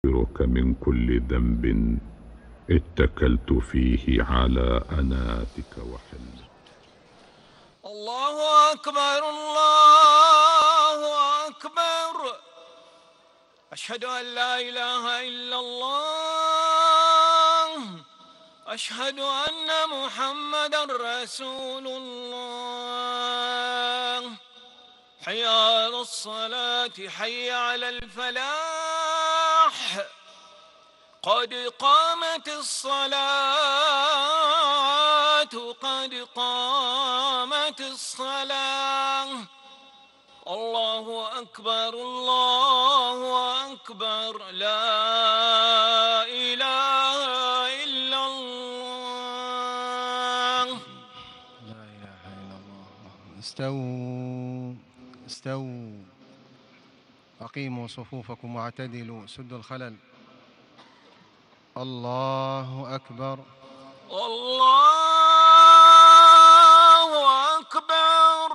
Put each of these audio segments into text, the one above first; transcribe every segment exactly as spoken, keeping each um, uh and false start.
أستغفرك من كل ذنب اتكلت فيه على أناتك وحلمك. الله أكبر الله أكبر. أشهد أن لا إله إلا الله. أشهد أن محمدا رسول الله. حي على الصلاة حي على الفلاح. قد قامت الصلاة قد قامت الصلاة. الله أكبر الله أكبر. لا إله إلا الله. لا إله إلا الله. استووا استووا أقيموا صفوفكم واعتدلوا سدوا الخلل. الله أكبر الله أكبر.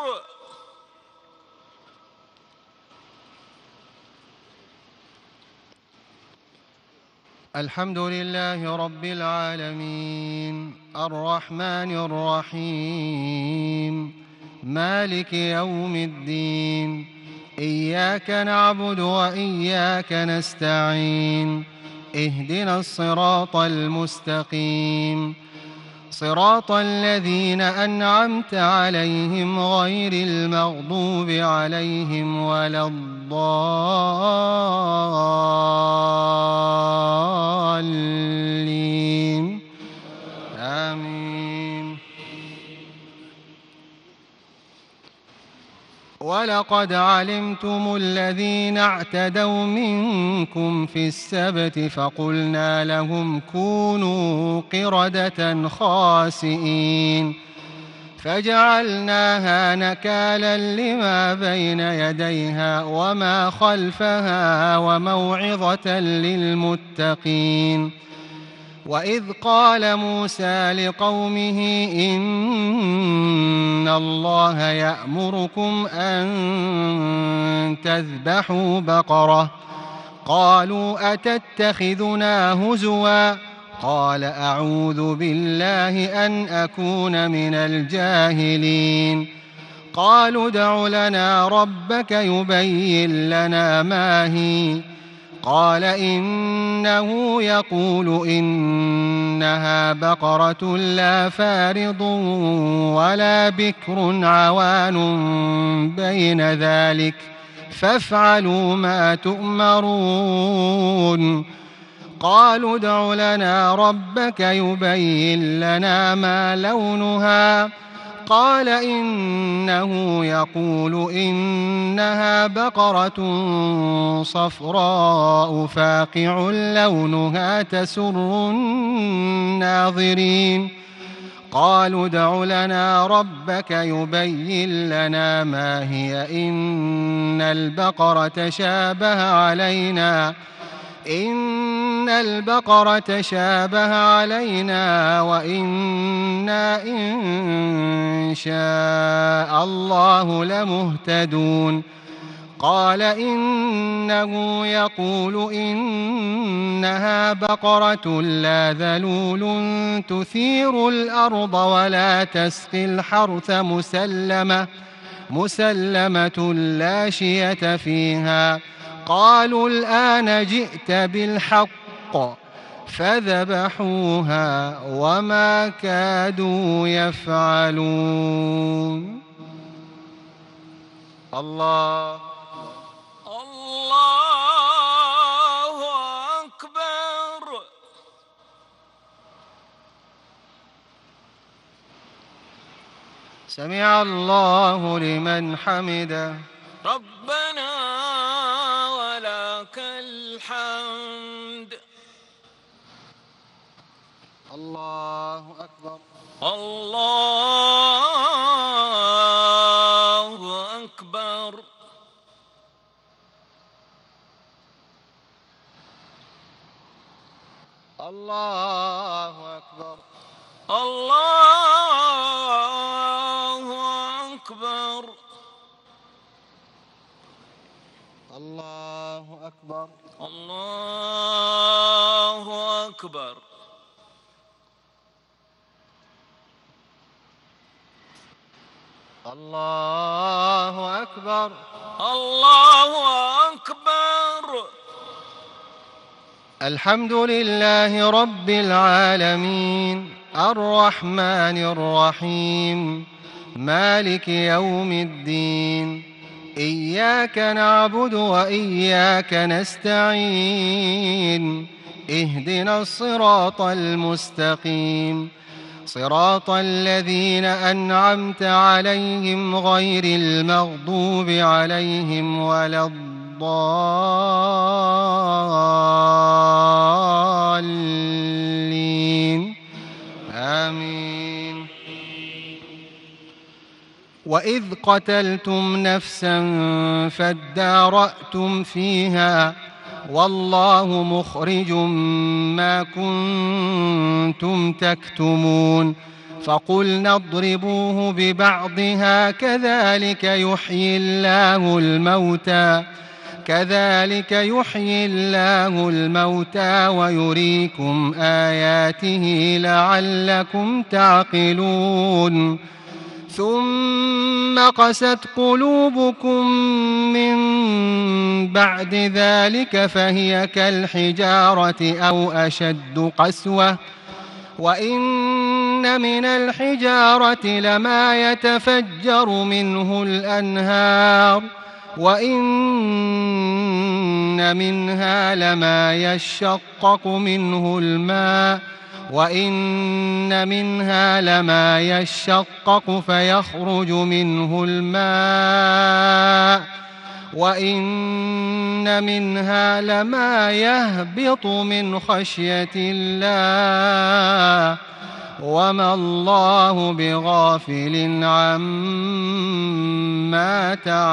الحمد لله رب العالمين الرحمن الرحيم مالك يوم الدين. إياك نعبد وإياك نستعين. اهدنا الصراط المستقيم صراط الذين أنعمت عليهم غير المغضوب عليهم ولا الضالين آمين. ولقد علمتم الذين اعتدوا منكم في السبت فقلنا لهم كونوا قردة خاسئين فجعلناها نكالا لما بين يديها وما خلفها وموعظة للمتقين. وإذ قال موسى لقومه إن الله يأمركم أن تذبحوا بقرة قالوا أتتخذنا هزوا قال أعوذ بالله أن أكون من الجاهلين. قالوا ادع لنا ربك يبين لنا ما هي قال إنه يقول إنها بقرة لا فارض ولا بكر عوان بين ذلك فافعلوا ما تؤمرون. قالوا ادع لنا ربك يبين لنا ما لونها قال إنه يقول إنها بقرة صفراء فاقع لونها تسر الناظرين. قالوا ادع لنا ربك يبين لنا ما هي إن البقرة شابه علينا إن البقرة شابه علينا وإنا إن شاء الله لمهتدون. قال إنه يقول إنها بقرة لا ذلول تثير الأرض ولا تسقي الحرث مسلمة مسلمة لا شية فيها. قالوا الآن جئت بالحق فذبحوها وما كادوا يفعلون. الله الله أكبر. سمع الله لمن حمده. ربنا ولك الحمد. الله أكبر الله أكبر. الله أكبر الله أكبر. الله أكبر. الله أكبر. الله أكبر. الله أكبر. الحمد لله رب العالمين الرحمن الرحيم مالك يوم الدين. إياك نعبد وإياك نستعين. اهدنا الصراط المستقيم صراط الذين أنعمت عليهم غير المغضوب عليهم ولا الضالين آمين. وإذ قتلتم نفسا فادارأتم فيها والله مخرج ما كنتم تكتمون فقلنا اضربوه ببعضها كذلك يحيي الله الموتى كذلك يحيي الله الموتى ويريكم آياته لعلكم تعقلون. ثم قست قلوبكم من بعد ذلك فهي كالحجارة أو أشد قسوة وإن من الحجارة لما يتفجر منه الأنهار وإن منها لما يشقق منه الماء وإن منها لما يشقق فيخرج منه الماء وإن منها لما يهبط من خشية الله وما الله بغافل عما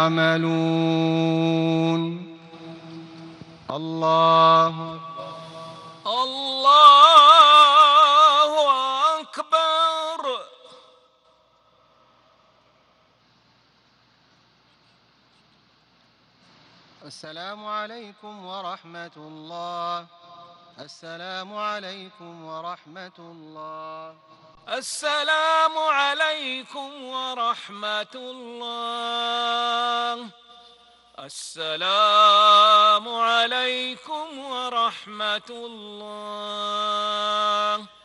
تعملون. الله الله أكبر. السلام عليكم ورحمة الله. السلام عليكم ورحمة الله. السلام عليكم ورحمة الله. السلام عليكم ورحمة الله.